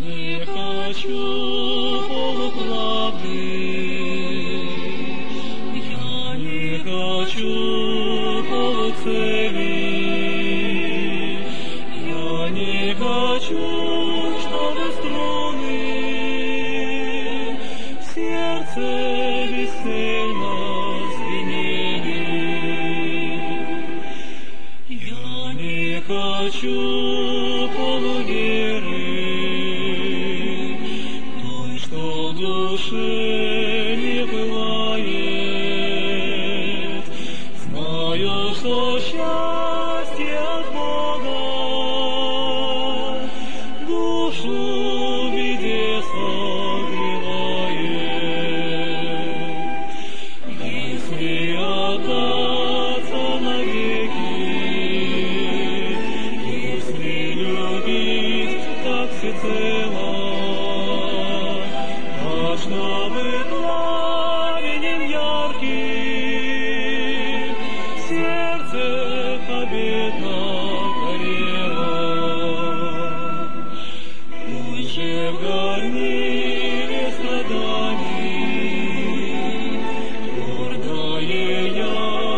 не хочу полуправды, я не хочу полуцели, я не хочу, чтобы струны в сердце бесцельно звенели. Я не хочу полуверы, той, что в душе не пылает. Знаю, что счастье от Бога душу в беде согревает. Если отдаться навеки, если любить так всецело, а чтобы пламенем ярким сердце победно горело. Пусть же в горниле страданий гордое я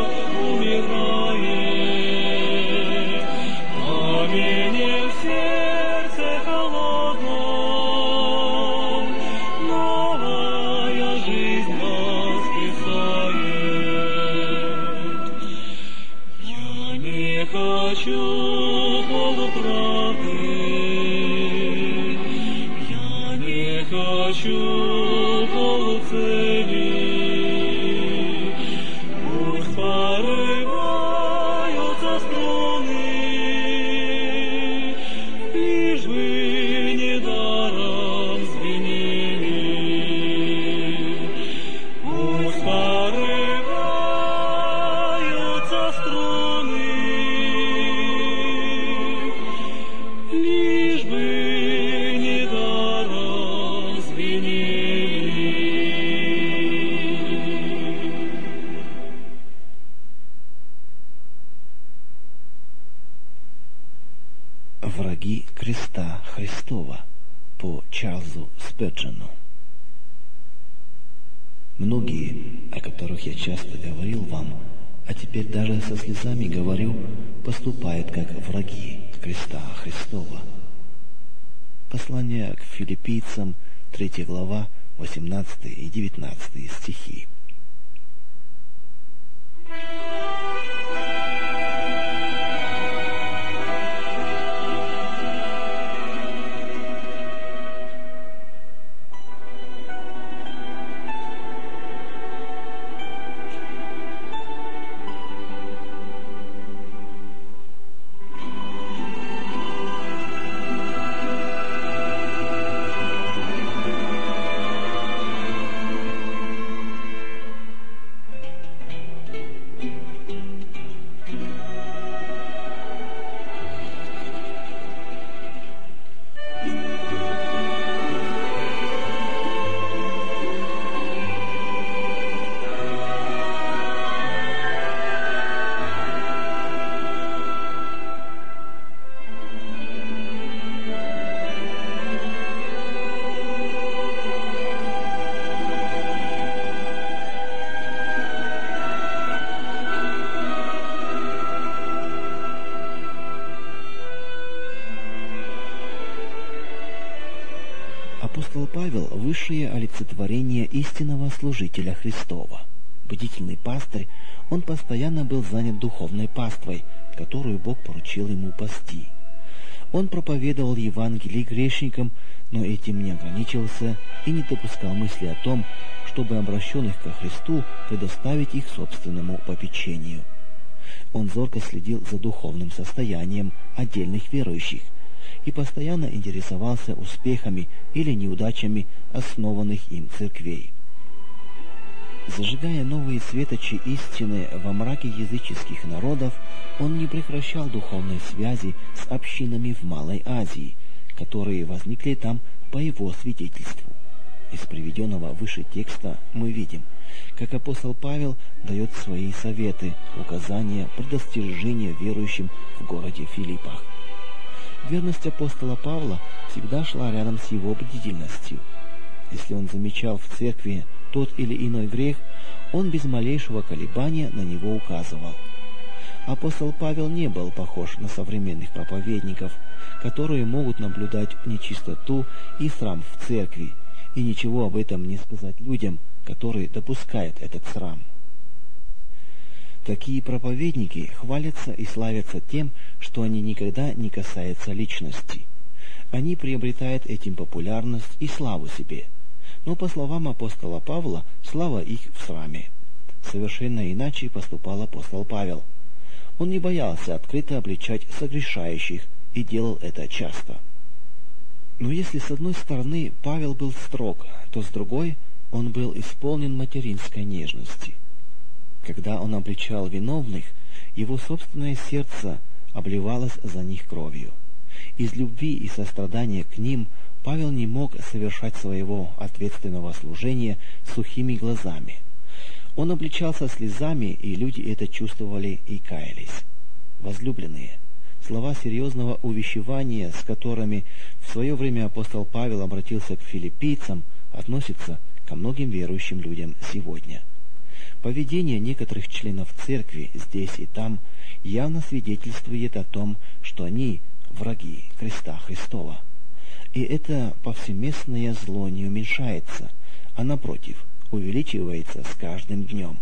умирает, пламенем в сердце холодном новая жизнь воскресает. Я не хочу полуправды, я не хочу полуцели. Пусть порываются струны, лишь бы недаром звенели. Пусть порываются струны, лишь бы недаром звенели. «Враги креста Христова» по Чарльзу Спёрджену. Многие, о которых я часто говорил вам, а теперь даже со слезами говорю, поступают как враги креста Христова. Послание к филиппийцам, 3 глава, 18 и 19 стихи. Апостол Павел – высшее олицетворение истинного служителя Христова. Бдительный пастырь, он постоянно был занят духовной паствой, которую Бог поручил ему пасти. Он проповедовал Евангелие грешникам, но этим не ограничился и не допускал мысли о том, чтобы обращенных ко Христу предоставить их собственному попечению. Он зорко следил за духовным состоянием отдельных верующих и постоянно интересовался успехами или неудачами основанных им церквей. Зажигая новые светочи истины во мраке языческих народов, он не прекращал духовной связи с общинами в Малой Азии, которые возникли там по его свидетельству. Из приведенного выше текста мы видим, как апостол Павел дает свои советы, указания, предостережения верующим в городе Филиппах. Верность апостола Павла всегда шла рядом с его бдительностью. Если он замечал в церкви тот или иной грех, он без малейшего колебания на него указывал. Апостол Павел не был похож на современных проповедников, которые могут наблюдать нечистоту и срам в церкви, и ничего об этом не сказать людям, которые допускают этот срам. Такие проповедники хвалятся и славятся тем, что они никогда не касаются личности. Они приобретают этим популярность и славу себе. Но, по словам апостола Павла, слава их в сраме. Совершенно иначе поступал апостол Павел. Он не боялся открыто обличать согрешающих и делал это часто. Но если с одной стороны Павел был строг, то с другой он был исполнен материнской нежности. Когда он обличал виновных, его собственное сердце обливалось за них кровью. Из любви и сострадания к ним Павел не мог совершать своего ответственного служения сухими глазами. Он обличался слезами, и люди это чувствовали и каялись. Возлюбленные, слова серьезного увещевания, с которыми в свое время апостол Павел обратился к филиппийцам, относятся ко многим верующим людям сегодня. Поведение некоторых членов церкви здесь и там явно свидетельствует о том, что они враги креста Христова. И это повсеместное зло не уменьшается, а напротив, увеличивается с каждым днем.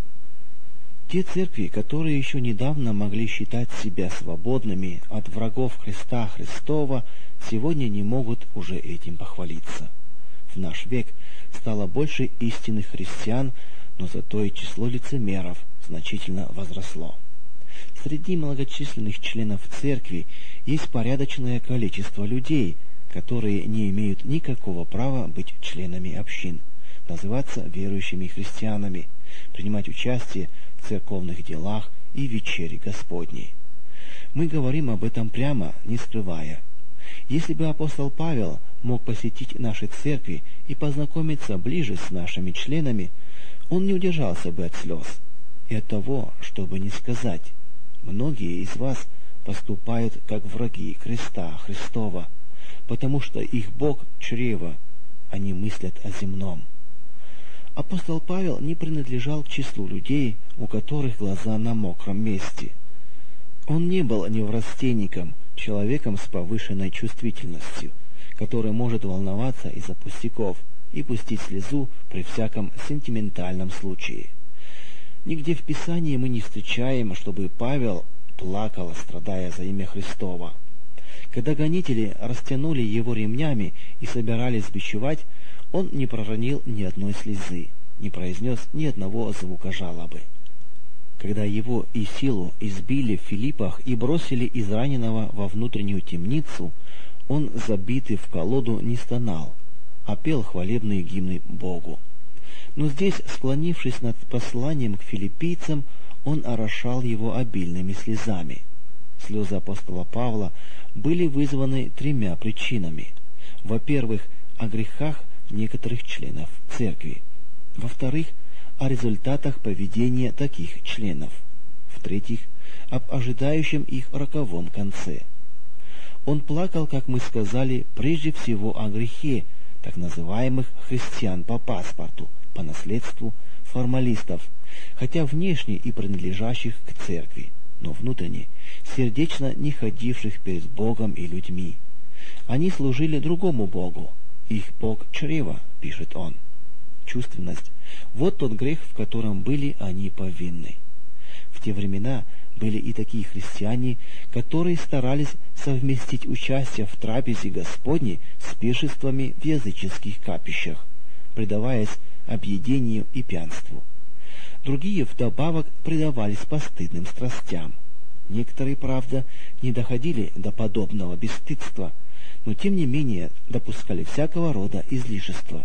Те церкви, которые еще недавно могли считать себя свободными от врагов Христа Христова, сегодня не могут уже этим похвалиться. В наш век стало больше истинных христиан, но зато и число лицемеров значительно возросло. Среди многочисленных членов церкви есть порядочное количество людей, которые не имеют никакого права быть членами общин, называться верующими христианами, принимать участие в церковных делах и вечере Господней. Мы говорим об этом прямо, не скрывая. Если бы апостол Павел мог посетить наши церкви и познакомиться ближе с нашими членами, он не удержался бы от слез и от того, чтобы не сказать: многие из вас поступают как враги креста Христова, потому что их Бог — чрево, они мыслят о земном. Апостол Павел не принадлежал к числу людей, у которых глаза на мокром месте. Он не был неврастенником, человеком с повышенной чувствительностью, который может волноваться из-за пустяков и пустить слезу при всяком сентиментальном случае. Нигде в Писании мы не встречаем, чтобы Павел плакал, страдая за имя Христово. Когда гонители растянули его ремнями и собирались бичевать, он не проронил ни одной слезы, не произнес ни одного звука жалобы. Когда его и силу избили в Филиппах и бросили израненного во внутреннюю темницу, он, забитый в колоду, не стонал, а пел хвалебные гимны Богу. Но здесь, склонившись над посланием к филиппийцам, он орошал его обильными слезами. Слезы апостола Павла были вызваны тремя причинами. Во-первых, о грехах некоторых членов церкви. Во-вторых, о результатах поведения таких членов. В-третьих, об ожидающем их роковом конце. Он плакал, как мы сказали, прежде всего о грехе так называемых христиан по паспорту, по наследству, формалистов, хотя внешне и принадлежащих к церкви, но внутренне, сердечно не ходивших перед Богом и людьми. Они служили другому Богу. Их Бог — чрево, пишет он. Чувственность — вот тот грех, в котором были они повинны. В те времена были и такие христиане, которые старались совместить участие в трапезе Господней с пиршествами в языческих капищах, предаваясь объедению и пьянству. Другие вдобавок предавались постыдным страстям. Некоторые, правда, не доходили до подобного бесстыдства, но тем не менее допускали всякого рода излишества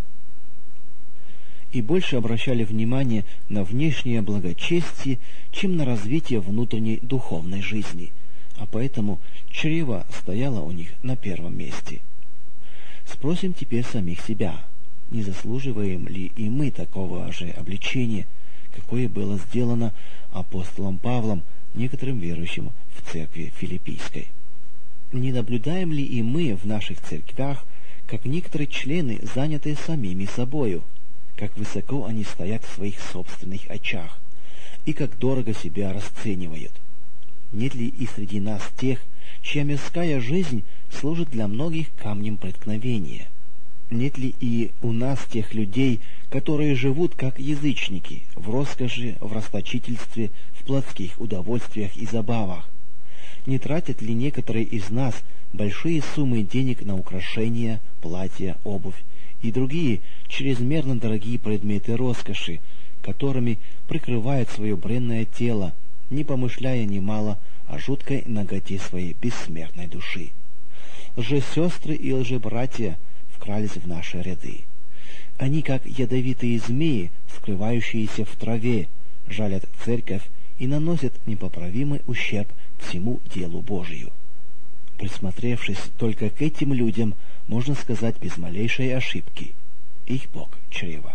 и больше обращали внимание на внешнее благочестие, чем на развитие внутренней духовной жизни, а поэтому чрево стояло у них на первом месте. Спросим теперь самих себя, не заслуживаем ли и мы такого же обличения, какое было сделано апостолом Павлом некоторым верующим в церкви филиппийской. Не наблюдаем ли и мы в наших церквях, как некоторые члены заняты самими собою, как высоко они стоят в своих собственных очах, и как дорого себя расценивают? Нет ли и среди нас тех, чья мирская жизнь служит для многих камнем преткновения? Нет ли и у нас тех людей, которые живут как язычники, в роскоши, в расточительстве, в плотских удовольствиях и забавах? Не тратят ли некоторые из нас большие суммы денег на украшения, платья, обувь и другие чрезмерно дорогие предметы роскоши, которыми прикрывают свое бренное тело, не помышляя немало о жуткой наготе своей бессмертной души? Лжесестры и лжебратья вкрались в наши ряды. Они, как ядовитые змеи, скрывающиеся в траве, жалят церковь и наносят непоправимый ущерб всему делу Божию. Присмотревшись только к этим людям, можно сказать без малейшей ошибки: их Бог чрево.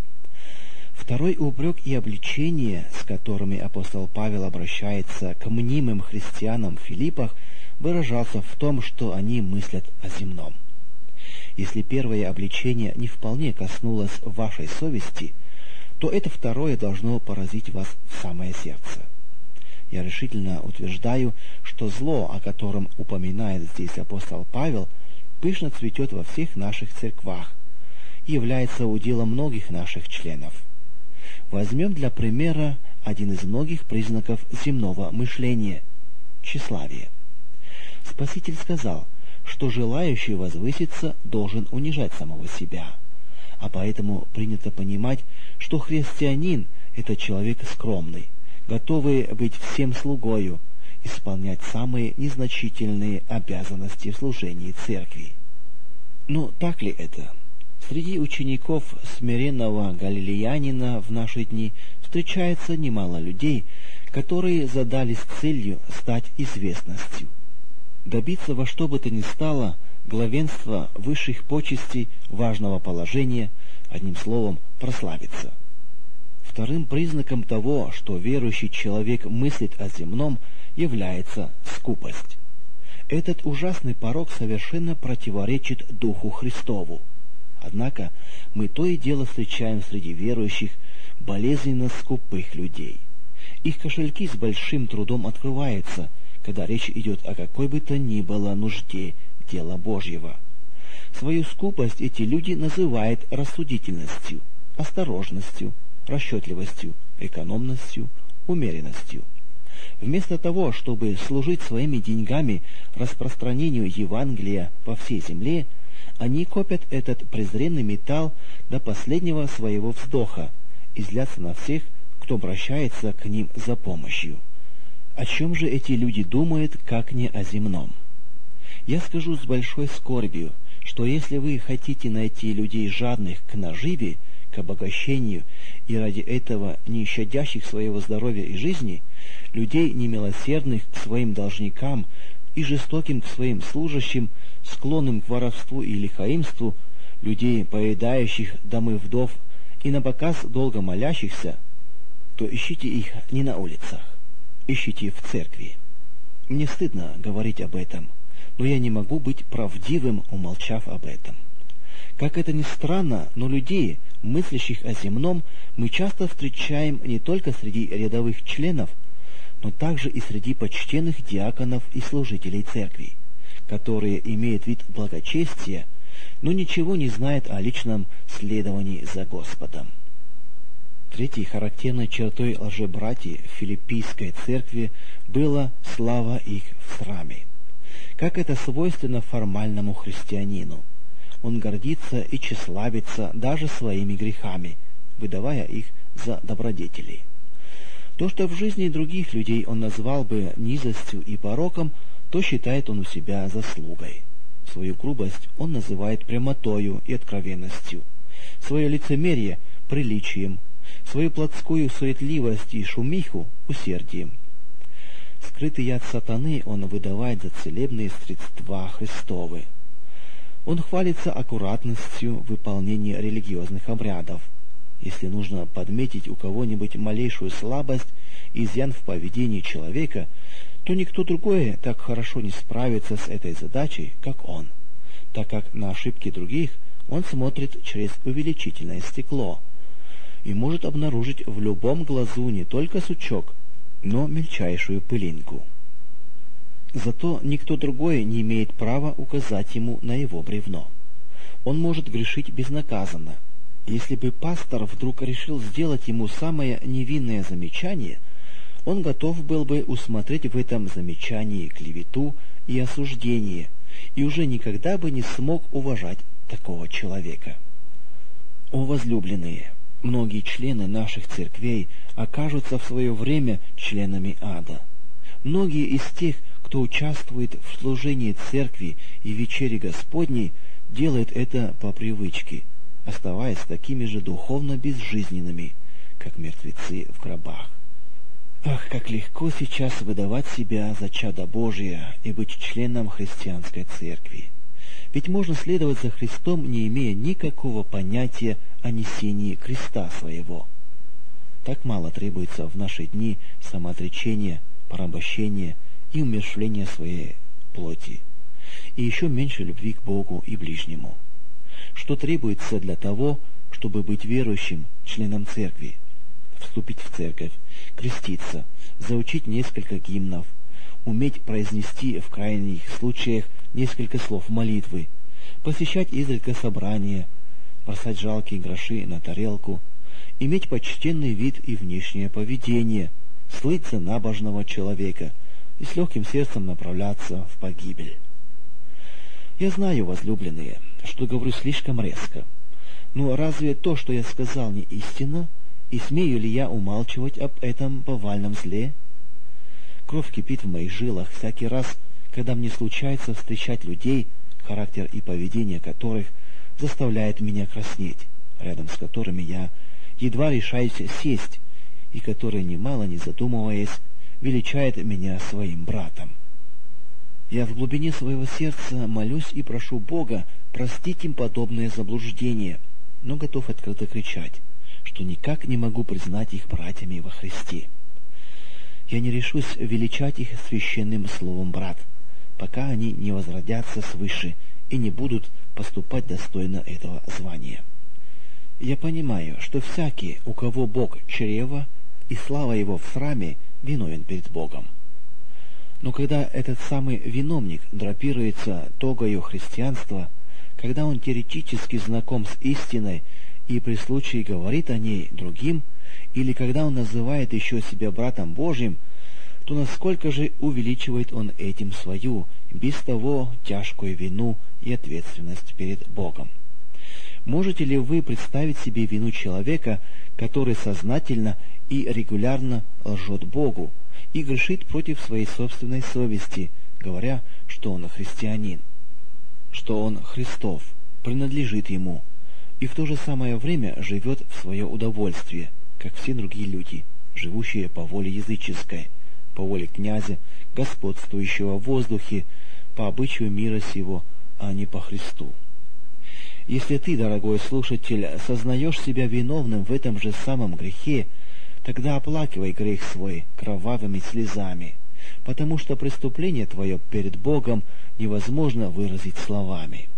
Второй упрек и обличение, с которыми апостол Павел обращается к мнимым христианам в Филиппах, выражался в том, что они мыслят о земном. Если первое обличение не вполне коснулось вашей совести, то это второе должно поразить вас в самое сердце. Я решительно утверждаю, что зло, о котором упоминает здесь апостол Павел, пышно цветет во всех наших церквах и является уделом многих наших членов. Возьмем для примера один из многих признаков земного мышления – тщеславие. Спаситель сказал, что желающий возвыситься должен унижать самого себя, а поэтому принято понимать, что христианин – это человек скромный, готовый быть всем слугою, исполнять самые незначительные обязанности в служении церкви. Но так ли это? Среди учеников смиренного галилеянина в наши дни встречается немало людей, которые задались целью стать известностью, добиться во что бы то ни стало главенства, высших почестей, важного положения, одним словом, прославиться. Вторым признаком того, что верующий человек мыслит о земном, является скупость. Этот ужасный порок совершенно противоречит Духу Христову. Однако мы то и дело встречаем среди верующих болезненно скупых людей. Их кошельки с большим трудом открываются, когда речь идет о какой бы то ни было нужде дела Божьего. Свою скупость эти люди называют рассудительностью, осторожностью, расчетливостью, экономностью, умеренностью. Вместо того, чтобы служить своими деньгами распространению Евангелия по всей земле, они копят этот презренный металл до последнего своего вздоха и злятся на всех, кто обращается к ним за помощью. О чем же эти люди думают, как не о земном? Я скажу с большой скорбью, что если вы хотите найти людей жадных к наживе, к обогащению и ради этого не щадящих своего здоровья и жизни, людей немилосердных к своим должникам и жестоким к своим служащим, склонным к воровству и лихаимству, людей, поедающих домы вдов и напоказ долго молящихся, то ищите их не на улицах, ищите в церкви. Мне стыдно говорить об этом, но я не могу быть правдивым, умолчав об этом. Как это ни странно, но людей, мыслящих о земном, мы часто встречаем не только среди рядовых членов, но также и среди почтенных диаконов и служителей церкви, которые имеют вид благочестия, но ничего не знают о личном следовании за Господом. Третьей характерной чертой лжебратьев в филиппийской церкви была слава их в сраме. Как это свойственно формальному христианину. Он гордится и тщеславится даже своими грехами, выдавая их за добродетели. То, что в жизни других людей он назвал бы низостью и пороком, то считает он у себя заслугой. Свою грубость он называет прямотою и откровенностью, свое лицемерие – приличием, свою плотскую суетливость и шумиху – усердием. Скрытый яд сатаны он выдавает за целебные средства Христовы. Он хвалится аккуратностью выполнения религиозных обрядов. Если нужно подметить у кого-нибудь малейшую слабость, изъян в поведении человека, то никто другой так хорошо не справится с этой задачей, как он, так как на ошибки других он смотрит через увеличительное стекло и может обнаружить в любом глазу не только сучок, но мельчайшую пылинку. Зато никто другой не имеет права указать ему на его бревно. Он может грешить безнаказанно. Если бы пастор вдруг решил сделать ему самое невинное замечание, он готов был бы усмотреть в этом замечании клевету и осуждение, и уже никогда бы не смог уважать такого человека. О, возлюбленные! Многие члены наших церквей окажутся в свое время членами ада. Многие из тех, кто участвует в служении церкви и вечере Господней, делают это по привычке, оставаясь такими же духовно безжизненными, как мертвецы в гробах. Ах, как легко сейчас выдавать себя за чадо Божие и быть членом христианской церкви! Ведь можно следовать за Христом, не имея никакого понятия о несении креста своего. Так мало требуется в наши дни самоотречения, порабощения и умерщвления своей плоти, и еще меньше любви к Богу и ближнему. Что требуется для того, чтобы быть верующим, членом церкви? Вступить в церковь, креститься, заучить несколько гимнов, уметь произнести в крайних случаях несколько слов молитвы, посещать изредка собрания, бросать жалкие гроши на тарелку, иметь почтенный вид и внешнее поведение, слыть за набожного человека и с легким сердцем направляться в погибель. Я знаю, возлюбленные, что говорю слишком резко, но разве то, что я сказал, не истина, и смею ли я умалчивать об этом повальном зле? Кровь кипит в моих жилах всякий раз, когда мне случается встречать людей, характер и поведение которых заставляет меня краснеть, рядом с которыми я едва решаюсь сесть, и которые, немало не задумываясь, величают меня своим братом. Я в глубине своего сердца молюсь и прошу Бога простить им подобное заблуждение, но готов открыто кричать, что никак не могу признать их братьями во Христе. Я не решусь величать их священным словом «брат», пока они не возродятся свыше и не будут поступать достойно этого звания. Я понимаю, что всякий, у кого Бог чрево и слава его в сраме, виновен перед Богом. Но когда этот самый виновник драпируется тогою христианства, когда он теоретически знаком с истиной и при случае говорит о ней другим, или когда он называет еще себя братом Божьим, то насколько же увеличивает он этим свою, без того, тяжкую вину и ответственность перед Богом? Можете ли вы представить себе вину человека, который сознательно и регулярно лжет Богу и грешит против своей собственной совести, говоря, что он христианин, что он Христов, принадлежит ему, и в то же самое время живет в свое удовольствие, как все другие люди, живущие по воле языческой, по воле князя, господствующего в воздухе, по обычаю мира сего, а не по Христу? Если ты, дорогой слушатель, сознаешь себя виновным в этом же самом грехе, тогда оплакивай грех свой кровавыми слезами, потому что преступление твое перед Богом невозможно выразить словами.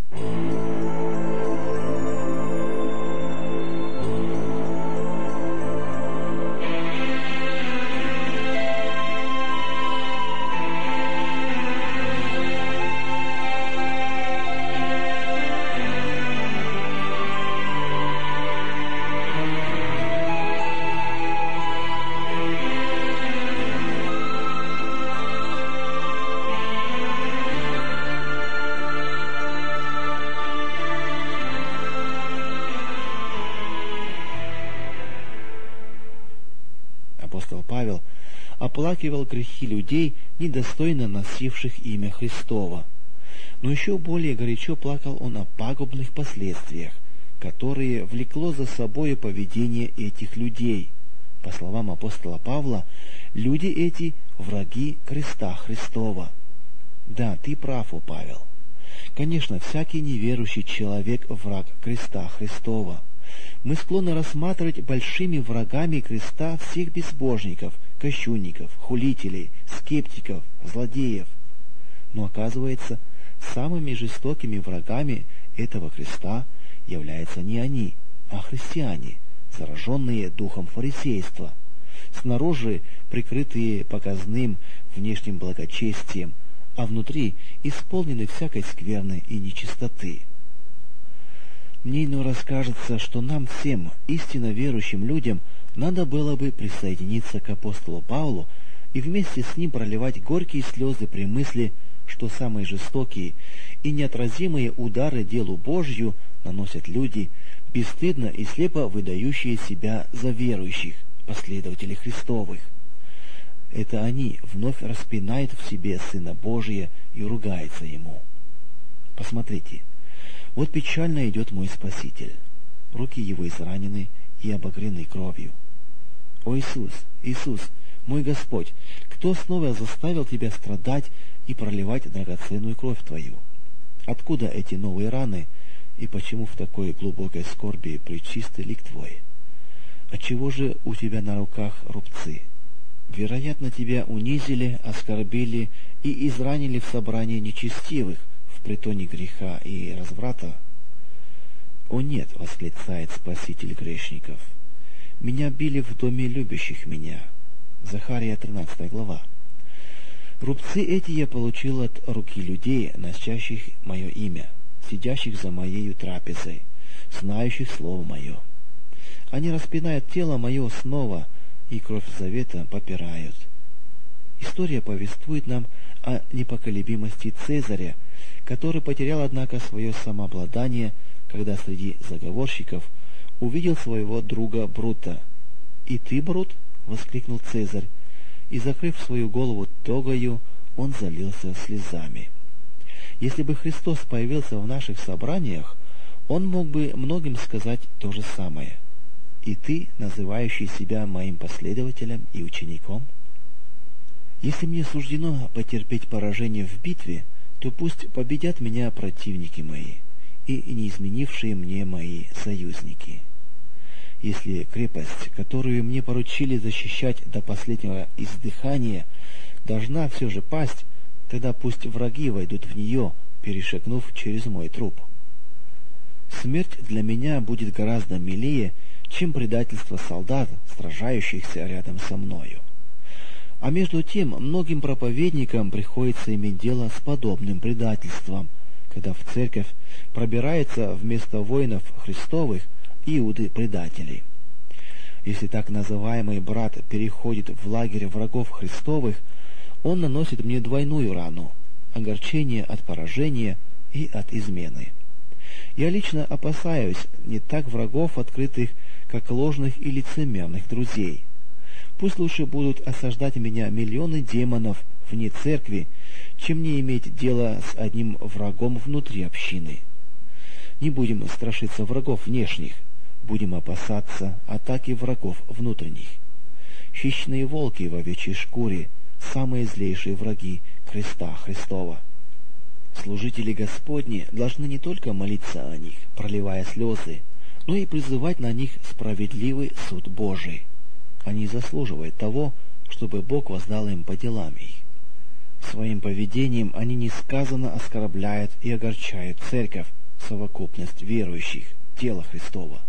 Апостол Павел оплакивал грехи людей, недостойно носивших имя Христово. Но еще более горячо плакал он о пагубных последствиях, которые влекло за собой поведение этих людей. По словам апостола Павла, люди эти – враги креста Христова. Да, ты прав, о Павел. Конечно, всякий неверующий человек – враг креста Христова. Мы склонны рассматривать большими врагами креста всех безбожников, кощунников, хулителей, скептиков, злодеев. Но оказывается, самыми жестокими врагами этого креста являются не они, а христиане, зараженные духом фарисейства, снаружи прикрытые показным внешним благочестием, а внутри исполнены всякой скверны и нечистоты. Мне иной раз кажется, что нам всем, истинно верующим людям, надо было бы присоединиться к апостолу Павлу и вместе с ним проливать горькие слезы при мысли, что самые жестокие и неотразимые удары делу Божью наносят люди, бесстыдно и слепо выдающие себя за верующих, последователей Христовых. Это они вновь распинают в себе Сына Божия и ругаются Ему. Посмотрите, вот печально идет мой Спаситель. Руки Его изранены и обогрены кровью. О Иисус, Иисус, мой Господь, кто снова заставил Тебя страдать и проливать драгоценную кровь Твою? Откуда эти новые раны, и почему в такой глубокой скорби пречистый лик Твой? Отчего же у Тебя на руках рубцы? Вероятно, Тебя унизили, оскорбили и изранили в собрании нечестивых, в притоне греха и разврата. О нет, восклицает Спаситель грешников, меня били в доме любящих меня. Захария 13 глава. Рубцы эти я получил от руки людей, носящих мое имя, сидящих за моею трапезой, знающих слово мое. Они распинают тело мое снова, и кровь завета попирают. История повествует нам о непоколебимости Цезаря, который потерял, однако, свое самообладание, когда среди заговорщиков увидел своего друга Брута. «И ты, Брут?» — воскликнул Цезарь, и, закрыв свою голову тогою, он залился слезами. Если бы Христос появился в наших собраниях, он мог бы многим сказать то же самое. «И ты, называющий себя моим последователем и учеником?» Если мне суждено потерпеть поражение в битве, то пусть победят меня противники мои и неизменившие мне мои союзники. Если крепость, которую мне поручили защищать до последнего издыхания, должна все же пасть, тогда пусть враги войдут в нее, перешагнув через мой труп. Смерть для меня будет гораздо милее, чем предательство солдат, сражающихся рядом со мною. А между тем, многим проповедникам приходится иметь дело с подобным предательством, когда в церковь пробирается вместо воинов Христовых иуды-предатели. Если так называемый брат переходит в лагерь врагов Христовых, он наносит мне двойную рану – огорчение от поражения и от измены. Я лично опасаюсь не так врагов открытых, как ложных и лицемерных друзей. Пусть лучше будут осаждать меня миллионы демонов вне церкви, чем не иметь дело с одним врагом внутри общины. Не будем страшиться врагов внешних, будем опасаться атаки врагов внутренних. Хищные волки в овечьей шкуре – самые злейшие враги креста Христова. Служители Господни должны не только молиться о них, проливая слезы, но и призывать на них справедливый суд Божий. Они заслуживают того, чтобы Бог воздал им по делам их. Своим поведением они несказанно оскорбляют и огорчают церковь, совокупность верующих, тело Христова.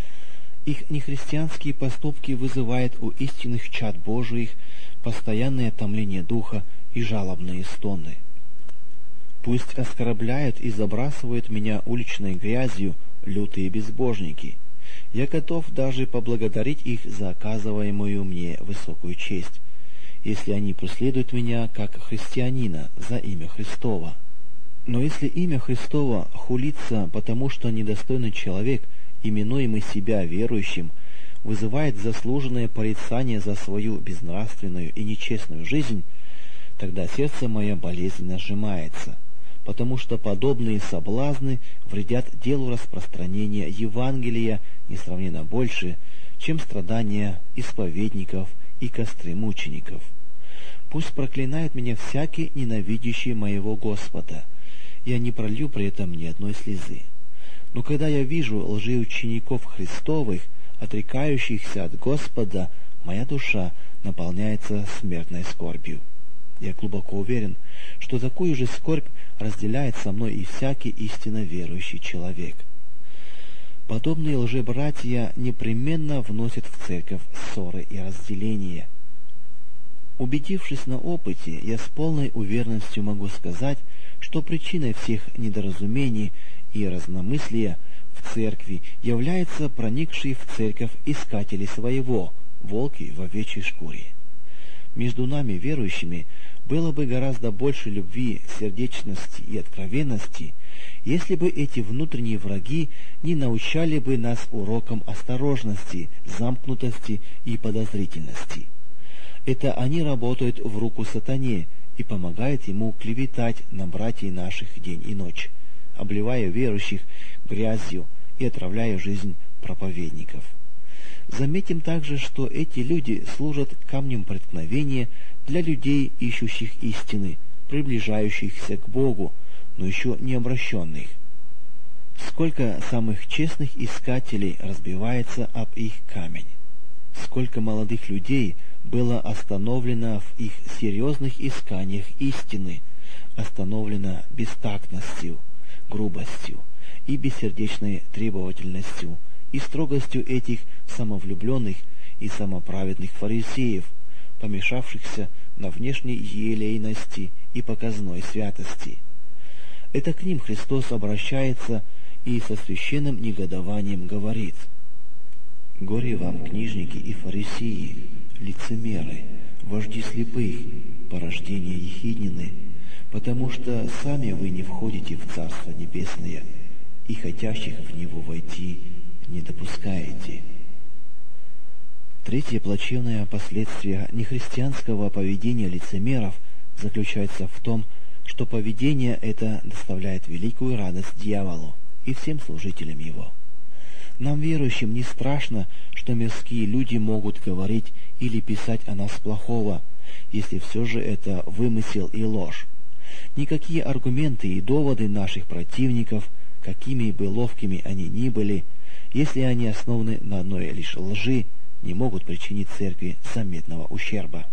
Их нехристианские поступки вызывают у истинных чад Божиих постоянное томление духа и жалобные стоны. Пусть оскорбляют и забрасывают меня уличной грязью лютые безбожники. Я готов даже поблагодарить их за оказываемую мне высокую честь, если они преследуют меня как христианина за имя Христово. Но если имя Христово хулится, потому что недостойный человек, именуемый себя верующим, вызывает заслуженное порицание за свою безнравственную и нечестную жизнь, тогда сердце мое болезненно сжимается, потому что подобные соблазны вредят делу распространения Евангелия несравненно больше, чем страдания исповедников и костры мучеников. Пусть проклинает меня всякий ненавидящий моего Господа, я не пролью при этом ни одной слезы. Но когда я вижу лжеучеников Христовых, отрекающихся от Господа, моя душа наполняется смертной скорбью. Я глубоко уверен, что такую же скорбь разделяет со мной и всякий истинно верующий человек. Подобные лжебратья непременно вносят в церковь ссоры и разделения. Убедившись на опыте, я с полной уверенностью могу сказать, что причиной всех недоразумений и разномыслия в церкви являются проникшие в церковь искатели своего, волки в овечьей шкуре. Между нами, верующими, было бы гораздо больше любви, сердечности и откровенности, если бы эти внутренние враги не научали бы нас урокам осторожности, замкнутости и подозрительности. Это они работают в руку сатане и помогают ему клеветать на братьев наших день и ночь, обливая верующих грязью и отравляя жизнь проповедников. Заметим также, что эти люди служат камнем преткновения для людей, ищущих истины, приближающихся к Богу, но еще не обращенных. Сколько самых честных искателей разбивается об их камень. Сколько молодых людей было остановлено в их серьезных исканиях истины, остановлено бестактностью, грубостью и бессердечной требовательностью и строгостью этих самовлюбленных и самоправедных фарисеев, помешавшихся на внешней елейности и показной святости. Это к ним Христос обращается и со священным негодованием говорит: «Горе вам, книжники и фарисеи, лицемеры, вожди слепых, порождения ехиднины, потому что сами вы не входите в Царство Небесное, и хотящих в него войти не допускаете». Третье плачевное последствие нехристианского поведения лицемеров заключается в том, что поведение это доставляет великую радость дьяволу и всем служителям его. Нам, верующим, не страшно, что мирские люди могут говорить или писать о нас плохого, если все же это вымысел и ложь. Никакие аргументы и доводы наших противников, какими бы ловкими они ни были, если они основаны на одной лишь лжи, не могут причинить церкви заметного ущерба.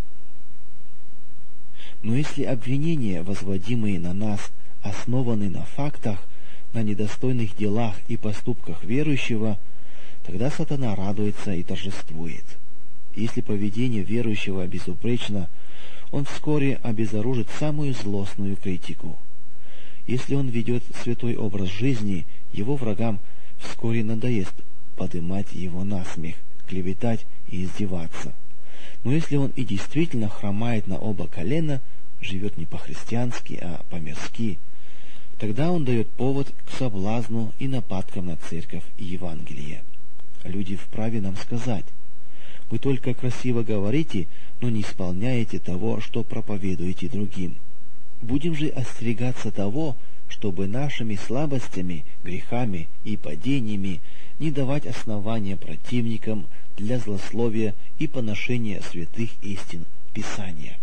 Но если обвинения, возводимые на нас, основаны на фактах, на недостойных делах и поступках верующего, тогда сатана радуется и торжествует. Если поведение верующего безупречно, он вскоре обезоружит самую злостную критику. Если он ведет святой образ жизни, его врагам вскоре надоест подымать его на смех, клеветать и издеваться. Но если он и действительно хромает на оба колена, живет не по-христиански, а по-мирски, тогда он дает повод к соблазну и нападкам на церковь и Евангелие. Люди вправе нам сказать: вы только красиво говорите, но не исполняете того, что проповедуете другим. Будем же остерегаться того, чтобы нашими слабостями, грехами и падениями не давать основания противникам для злословия и поношения святых истин Писания.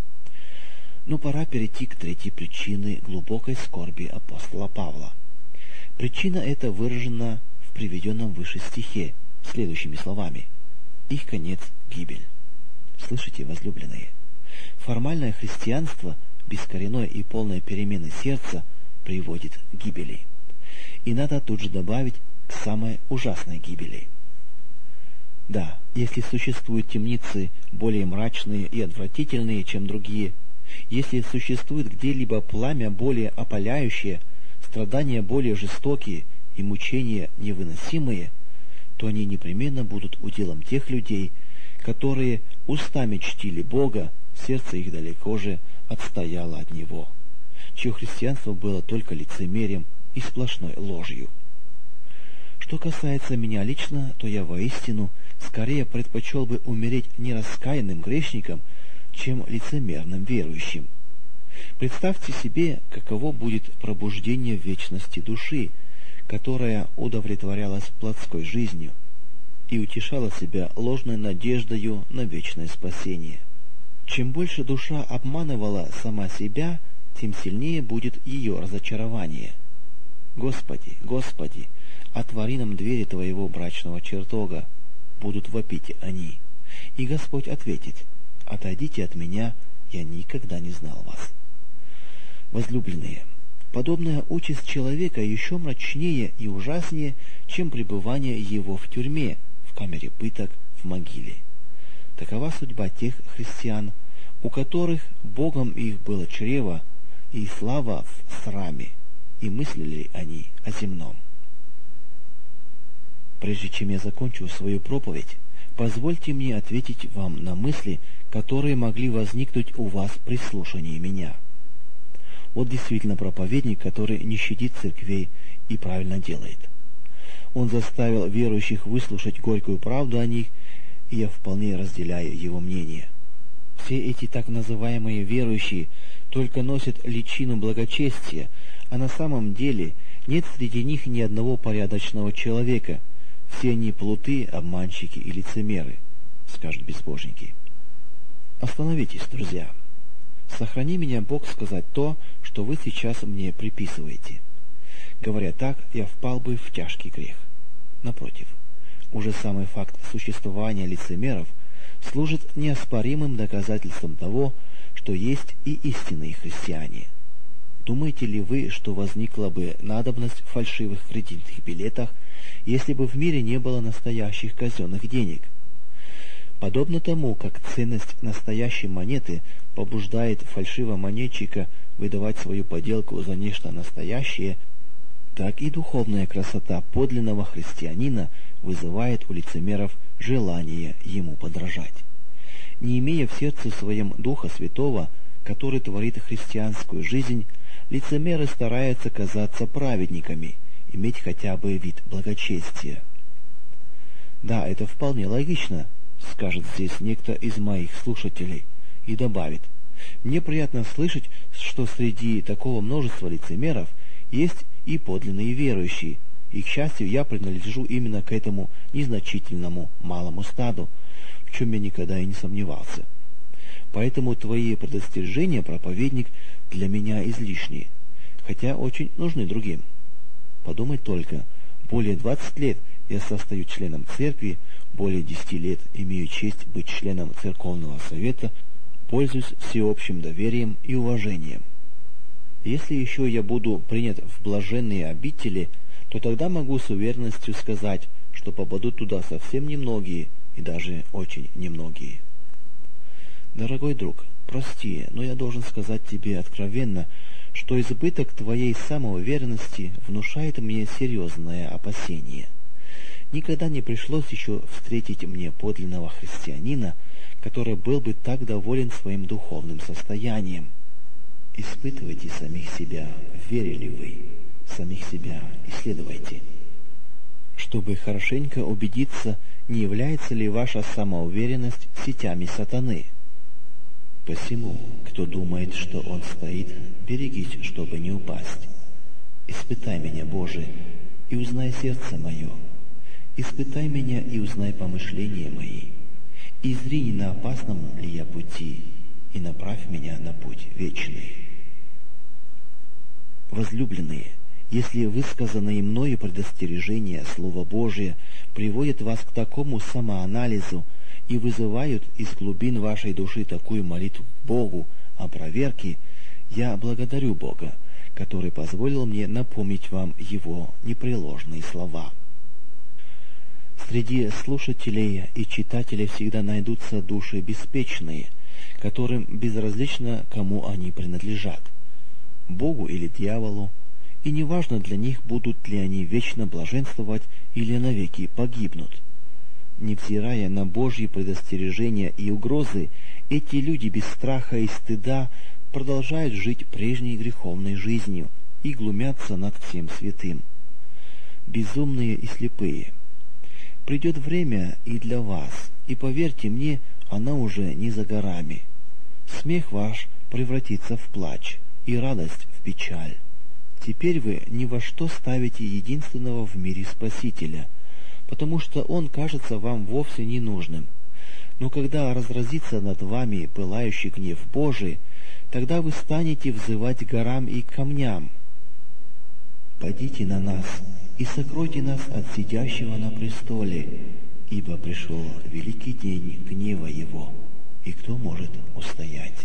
Но пора перейти к третьей причине глубокой скорби апостола Павла. Причина эта выражена в приведенном выше стихе следующими словами: «Их конец — гибель». Слышите, возлюбленные? Формальное христианство без коренной и полной перемены сердца приводит к гибели. И надо тут же добавить к самой ужасной гибели. Да, если существуют темницы более мрачные и отвратительные, чем другие, если существует где-либо пламя более опаляющее, страдания более жестокие и мучения невыносимые, то они непременно будут уделом тех людей, которые устами чтили Бога, сердце их далеко же отстояло от Него, чье христианство было только лицемерием и сплошной ложью. Что касается меня лично, то я воистину скорее предпочел бы умереть нераскаянным грешником, чем лицемерным верующим. Представьте себе, каково будет пробуждение в вечности души, которая удовлетворялась плотской жизнью и утешала себя ложной надеждою на вечное спасение. Чем больше душа обманывала сама себя, тем сильнее будет ее разочарование. «Господи, Господи, отвори нам двери Твоего брачного чертога», будут вопить они. И Господь ответит: «Отойдите от меня, я никогда не знал вас». Возлюбленные, подобная участь человека еще мрачнее и ужаснее, чем пребывание его в тюрьме, в камере пыток, в могиле. Такова судьба тех христиан, у которых Богом их было чрево и слава в сраме, и мыслили они о земном. Прежде чем я закончу свою проповедь, позвольте мне ответить вам на мысли, которые могли возникнуть у вас при слушании меня. Вот действительно проповедник, который не щадит церквей и правильно делает. Он заставил верующих выслушать горькую правду о них, и я вполне разделяю его мнение. Все эти так называемые верующие только носят личину благочестия, а на самом деле нет среди них ни одного порядочного человека. Все они плуты, обманщики и лицемеры, скажут безбожники. Остановитесь, друзья. Сохрани меня, Бог, сказать то, что вы сейчас мне приписываете. Говоря так, я впал бы в тяжкий грех. Напротив, уже самый факт существования лицемеров служит неоспоримым доказательством того, что есть и истинные христиане. Думаете ли вы, что возникла бы надобность в фальшивых кредитных билетах, если бы в мире не было настоящих казенных денег? Подобно тому, как ценность настоящей монеты побуждает фальшивомонетчика выдавать свою поделку за нечто настоящее, так и духовная красота подлинного христианина вызывает у лицемеров желание ему подражать. Не имея в сердце своем Духа Святого, который творит христианскую жизнь, лицемеры стараются казаться праведниками, иметь хотя бы вид благочестия. Да, это вполне логично, скажет здесь некто из моих слушателей, и добавит: мне приятно слышать, что среди такого множества лицемеров есть и подлинные верующие, и, к счастью, я принадлежу именно к этому незначительному малому стаду, в чем я никогда и не сомневался. Поэтому твои предостережения, проповедник, для меня излишние, хотя очень нужны другим. Подумать только, более 20 лет я состою членом церкви, более 10 лет имею честь быть членом церковного совета, пользуюсь всеобщим доверием и уважением. Если еще я буду принят в блаженные обители, то тогда могу с уверенностью сказать, что попадут туда совсем немногие, и даже очень немногие. Дорогой друг, прости, но я должен сказать тебе откровенно, что избыток твоей самоуверенности внушает мне серьезное опасение. Никогда не пришлось еще встретить мне подлинного христианина, который был бы так доволен своим духовным состоянием. Испытывайте самих себя, верили вы, самих себя исследуйте, чтобы хорошенько убедиться, не является ли ваша самоуверенность сетями сатаны. Посему, кто думает, что он стоит, берегись, чтобы не упасть. Испытай меня, Боже, и узнай сердце мое. Испытай меня и узнай помышления мои. И зри, не на опасном ли я пути, и направь меня на путь вечный. Возлюбленные, если высказанные мною предостережения Слова Божия приводят вас к такому самоанализу и вызывают из глубин вашей души такую молитву к Богу о проверке, я благодарю Бога, который позволил мне напомнить вам Его непреложные слова. Среди слушателей и читателей всегда найдутся души беспечные, которым безразлично, кому они принадлежат, Богу или дьяволу, и неважно для них, будут ли они вечно блаженствовать или навеки погибнут. Невзирая на Божьи предостережения и угрозы, эти люди без страха и стыда продолжают жить прежней греховной жизнью и глумятся над всем святым. Безумные и слепые. Придет время и для вас, и, поверьте мне, оно уже не за горами. Смех ваш превратится в плач, и радость в печаль. Теперь вы ни во что ставите единственного в мире Спасителя, потому что Он кажется вам вовсе ненужным. Но когда разразится над вами пылающий гнев Божий, тогда вы станете взывать к горам и к камням. «Падите на нас и сокройте нас от сидящего на престоле, ибо пришел великий день гнева Его, и кто может устоять?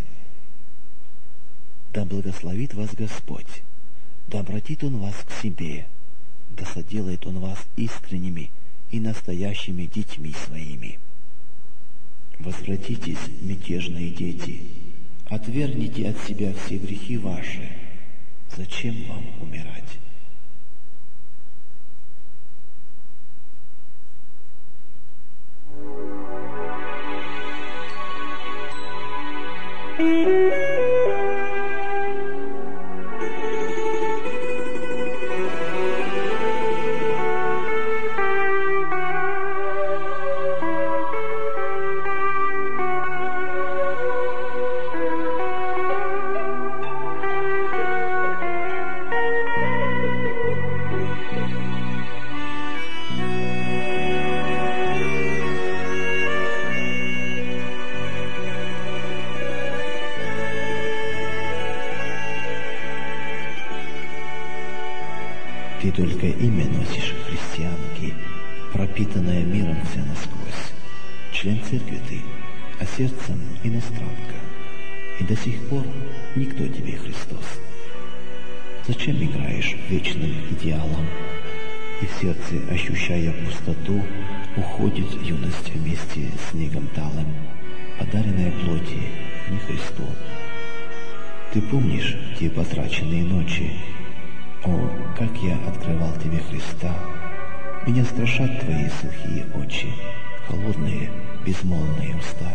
Да благословит вас Господь, да обратит Он вас к себе, да соделает Он вас искренними и настоящими детьми своими. Возвратитесь, мятежные дети, отвергните от себя все грехи ваши. Зачем вам умирать? Ты только имя носишь христианки, пропитанная миром вся насквозь. Член церкви ты, а сердцем иностранка. И до сих пор никто тебе Христос. Зачем играешь вечным идеалом? И в сердце, ощущая пустоту, уходит юность вместе с снегом талым, подаренная плоти не Христу. Ты помнишь те потраченные ночи? О, как я открывал тебе Христа! Меня страшат твои сухие очи, холодные, безмолвные уста.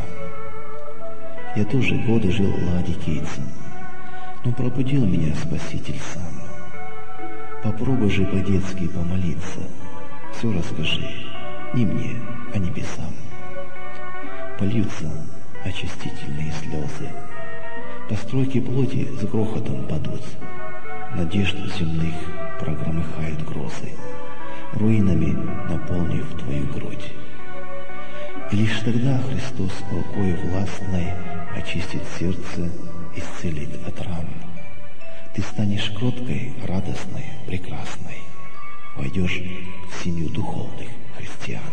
Я тоже годы жил ладикийцем, но пробудил меня Спаситель сам. Попробуй же по-детски помолиться, все расскажи, не мне, а небесам. Польются очистительные слезы, постройки плоти с грохотом падут, надежд земных прогромыхают грозы, руинами наполнив твою грудь. И лишь тогда Христос рукой властной очистит сердце, исцелит от ран. Ты станешь кроткой, радостной, прекрасной, войдешь в семью духовных христиан.